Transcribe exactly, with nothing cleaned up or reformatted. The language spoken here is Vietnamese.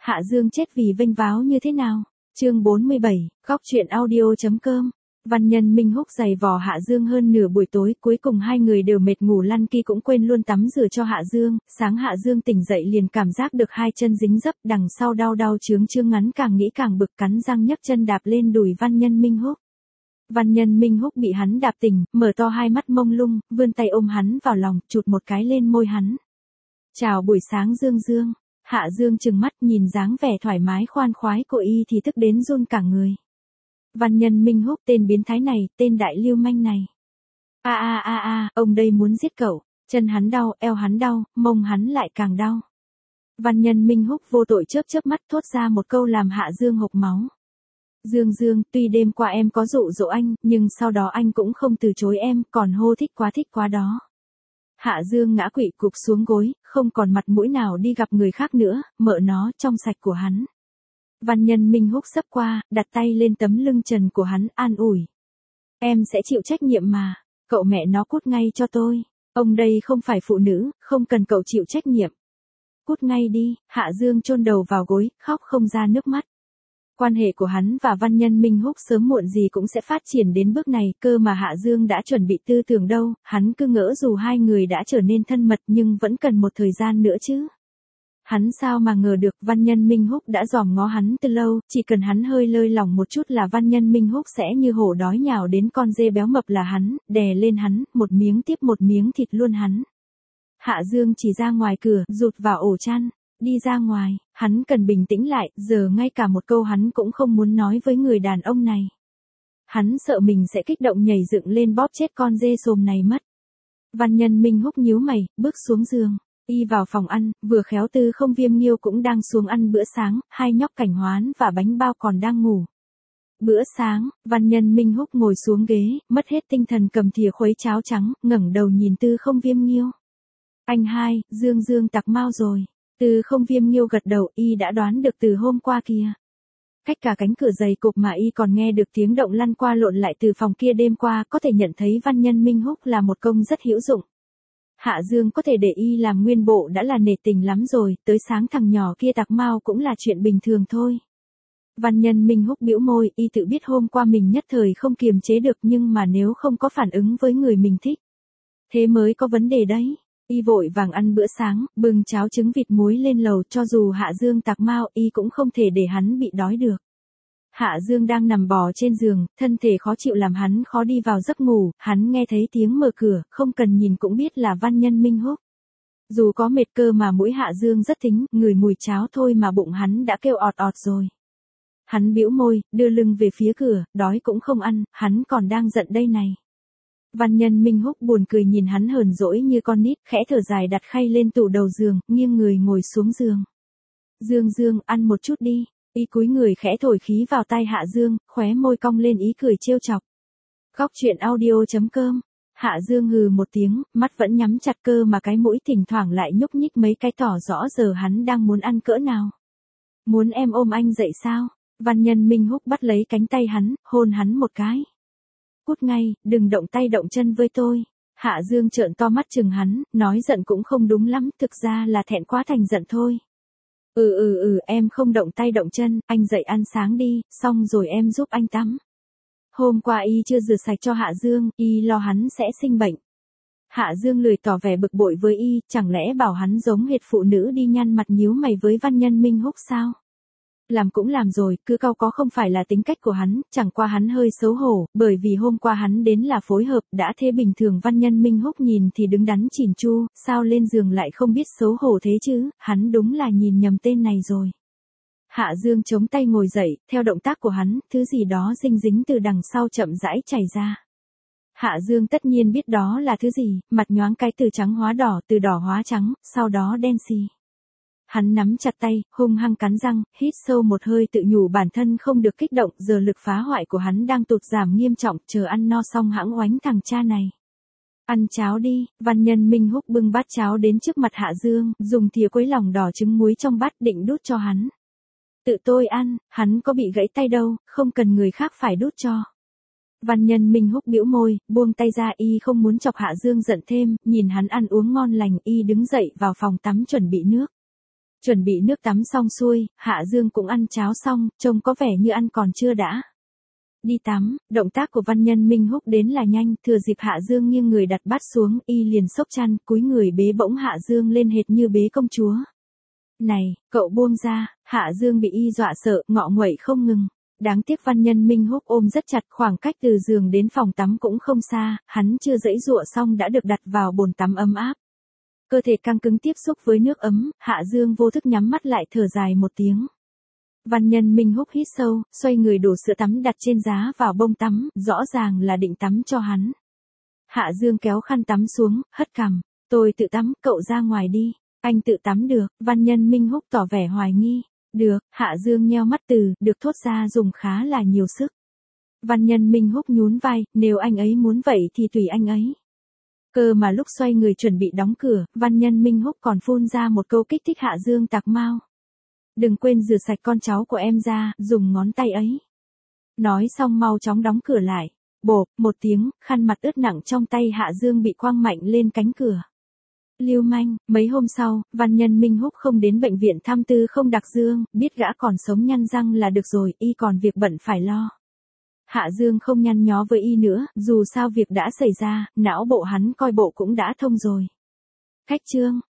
Hạ Dương chết vì vênh váo như thế nào? Chương bốn mươi bảy, góc truyện audio.com. Văn Nhân Minh Húc giày vò Hạ Dương hơn nửa buổi tối, cuối cùng hai người đều mệt ngủ lăn ki cũng quên luôn tắm rửa cho Hạ Dương, sáng Hạ Dương tỉnh dậy liền cảm giác được hai chân dính dấp, đằng sau đau đau chướng chướng ngắn, càng nghĩ càng bực, cắn răng nhấc chân đạp lên đùi Văn Nhân Minh Húc. Văn Nhân Minh Húc bị hắn đạp tỉnh, mở to hai mắt mông lung, vươn tay ôm hắn vào lòng, chụt một cái lên môi hắn. Chào buổi sáng Dương Dương. Hạ Dương trừng mắt nhìn dáng vẻ thoải mái khoan khoái của y thì tức đến run cả người. Văn Nhân Minh Húc, tên biến thái này, tên đại lưu manh này. A a a a, ông đây muốn giết cậu, chân hắn đau, eo hắn đau, mông hắn lại càng đau. Văn Nhân Minh Húc vô tội chớp chớp mắt thốt ra một câu làm Hạ Dương hộc máu. Dương Dương, tuy đêm qua em có dụ dỗ anh, nhưng sau đó anh cũng không từ chối em, còn hô thích quá thích quá đó. Hạ Dương ngã quỵ cụp xuống gối, không còn mặt mũi nào đi gặp người khác nữa, mợ nó trong sạch của hắn. Văn Nhân Minh Húc xấp qua, đặt tay lên tấm lưng trần của hắn, an ủi. Em sẽ chịu trách nhiệm mà, cậu mẹ nó cút ngay cho tôi. Ông đây không phải phụ nữ, không cần cậu chịu trách nhiệm. Cút ngay đi, Hạ Dương chôn đầu vào gối, khóc không ra nước mắt. Quan hệ của hắn và Văn Nhân Minh Húc sớm muộn gì cũng sẽ phát triển đến bước này, cơ mà Hạ Dương đã chuẩn bị tư tưởng đâu, hắn cứ ngỡ dù hai người đã trở nên thân mật nhưng vẫn cần một thời gian nữa chứ. Hắn sao mà ngờ được Văn Nhân Minh Húc đã dòm ngó hắn từ lâu, chỉ cần hắn hơi lơi lỏng một chút là Văn Nhân Minh Húc sẽ như hổ đói nhào đến con dê béo mập là hắn, đè lên hắn, một miếng tiếp một miếng thịt luôn hắn. Hạ Dương chỉ ra ngoài cửa, rụt vào ổ chăn. Đi ra ngoài, hắn cần bình tĩnh lại, giờ ngay cả một câu hắn cũng không muốn nói với người đàn ông này. Hắn sợ mình sẽ kích động nhảy dựng lên bóp chết con dê xồm này mất. Văn Nhân Minh Húc nhíu mày, bước xuống giường, y vào phòng ăn, vừa khéo Tư Không Viêm Nghiêu cũng đang xuống ăn bữa sáng, hai nhóc Cảnh Hoán và Bánh Bao còn đang ngủ. Bữa sáng, Văn Nhân Minh Húc ngồi xuống ghế, mất hết tinh thần cầm thìa khuấy cháo trắng, ngẩng đầu nhìn Tư Không Viêm Nghiêu. Anh hai, Dương Dương tặc mau rồi. Từ Không Viêm Nghiêu gật đầu, y đã đoán được từ hôm qua kia. Cách cả cánh cửa dày cộp mà y còn nghe được tiếng động lăn qua lộn lại từ phòng kia đêm qua, có thể nhận thấy Văn Nhân Minh Húc là một công rất hữu dụng. Hạ Dương có thể để y làm nguyên bộ đã là nể tình lắm rồi, tới sáng thằng nhỏ kia tặc mau cũng là chuyện bình thường thôi. Văn Nhân Minh Húc bĩu môi, y tự biết hôm qua mình nhất thời không kiềm chế được, nhưng mà nếu không có phản ứng với người mình thích, thế mới có vấn đề đấy. Y vội vàng ăn bữa sáng, bưng cháo trứng vịt muối lên lầu, cho dù Hạ Dương tặc mau, y cũng không thể để hắn bị đói được. Hạ Dương đang nằm bò trên giường, thân thể khó chịu làm hắn khó đi vào giấc ngủ, hắn nghe thấy tiếng mở cửa, không cần nhìn cũng biết là Văn Nhân Minh Húc. Dù có mệt cơ mà mũi Hạ Dương rất thính, ngửi mùi cháo thôi mà bụng hắn đã kêu ọt ọt rồi. Hắn bĩu môi, đưa lưng về phía cửa, đói cũng không ăn, hắn còn đang giận đây này. Văn Nhân Minh Húc buồn cười nhìn hắn hờn dỗi như con nít, khẽ thở dài đặt khay lên tủ đầu giường, nghiêng người ngồi xuống giường. Dương Dương, ăn một chút đi. Y cúi người khẽ thổi khí vào tai Hạ Dương, khóe môi cong lên ý cười trêu chọc. Góc truyện audio.com. Hạ Dương hừ một tiếng, mắt vẫn nhắm chặt cơ mà cái mũi thỉnh thoảng lại nhúc nhích mấy cái tỏ rõ giờ hắn đang muốn ăn cỡ nào. Muốn em ôm anh dậy sao? Văn Nhân Minh Húc bắt lấy cánh tay hắn, hôn hắn một cái. Cút ngay, đừng động tay động chân với tôi. Hạ Dương trợn to mắt chừng hắn, nói giận cũng không đúng lắm, thực ra là thẹn quá thành giận thôi. Ừ ừ ừ, em không động tay động chân, anh dậy ăn sáng đi, xong rồi em giúp anh tắm. Hôm qua y chưa rửa sạch cho Hạ Dương, y lo hắn sẽ sinh bệnh. Hạ Dương lười tỏ vẻ bực bội với y, chẳng lẽ bảo hắn giống hệt phụ nữ đi nhăn mặt nhíu mày với Văn Nhân Minh Húc sao? Làm cũng làm rồi, cứ cau có không phải là tính cách của hắn, chẳng qua hắn hơi xấu hổ, bởi vì hôm qua hắn đến là phối hợp, đã thế bình thường Văn Nhân Minh Húc nhìn thì đứng đắn chỉn chu, sao lên giường lại không biết xấu hổ thế chứ, hắn đúng là nhìn nhầm tên này rồi. Hạ Dương chống tay ngồi dậy, theo động tác của hắn, thứ gì đó dinh dính từ đằng sau chậm rãi chảy ra. Hạ Dương tất nhiên biết đó là thứ gì, mặt nhoáng cái từ trắng hóa đỏ, từ đỏ hóa trắng, sau đó đen xì. Hắn nắm chặt tay, hung hăng cắn răng, hít sâu một hơi tự nhủ bản thân không được kích động, giờ lực phá hoại của hắn đang tụt giảm nghiêm trọng, chờ ăn no xong hãng oánh thằng cha này. Ăn cháo đi, Văn Nhân Minh Húc bưng bát cháo đến trước mặt Hạ Dương, dùng thìa quấy lòng đỏ trứng muối trong bát định đút cho hắn. Tự tôi ăn, hắn có bị gãy tay đâu, không cần người khác phải đút cho. Văn Nhân Minh Húc bĩu môi, buông tay ra, y không muốn chọc Hạ Dương giận thêm, nhìn hắn ăn uống ngon lành, y đứng dậy vào phòng tắm chuẩn bị nước. Chuẩn bị nước tắm xong xuôi, Hạ Dương cũng ăn cháo xong, trông có vẻ như ăn còn chưa đã. Đi tắm, động tác của văn nhân Minh Húc đến là nhanh, thừa dịp Hạ Dương nghiêng người đặt bát xuống, y liền xốc chăn, cúi người bế bỗng Hạ Dương lên hệt như bế công chúa. Này, cậu buông ra, Hạ Dương bị y dọa sợ, ngọ nguậy không ngừng. Đáng tiếc văn nhân Minh Húc ôm rất chặt, khoảng cách từ giường đến phòng tắm cũng không xa, hắn chưa giãy giụa xong đã được đặt vào bồn tắm ấm áp. Cơ thể căng cứng tiếp xúc với nước ấm, Hạ Dương vô thức nhắm mắt lại thở dài một tiếng. Văn nhân Minh Húc hít sâu, xoay người đổ sữa tắm đặt trên giá vào bông tắm, rõ ràng là định tắm cho hắn. Hạ Dương kéo khăn tắm xuống, hất cằm, tôi tự tắm, cậu ra ngoài đi. Anh tự tắm được, văn nhân Minh Húc tỏ vẻ hoài nghi. Được, Hạ Dương nheo mắt từ, được thốt ra dùng khá là nhiều sức. Văn nhân Minh Húc nhún vai, nếu anh ấy muốn vậy thì tùy anh ấy. Cơ mà lúc xoay người chuẩn bị đóng cửa, văn nhân Minh Húc còn phun ra một câu kích thích Hạ Dương tạc mau. Đừng quên rửa sạch con cháu của em ra, dùng ngón tay ấy. Nói xong mau chóng đóng cửa lại. Bộp, một tiếng, khăn mặt ướt nặng trong tay Hạ Dương bị quăng mạnh lên cánh cửa. Lưu manh, mấy hôm sau, văn nhân Minh Húc không đến bệnh viện thăm Tư Không Đặc Dương, biết gã còn sống nhăn răng là được rồi, y còn việc bận phải lo. Hạ Dương không nhăn nhó với y nữa, dù sao việc đã xảy ra, não bộ hắn coi bộ cũng đã thông rồi. Khách trương,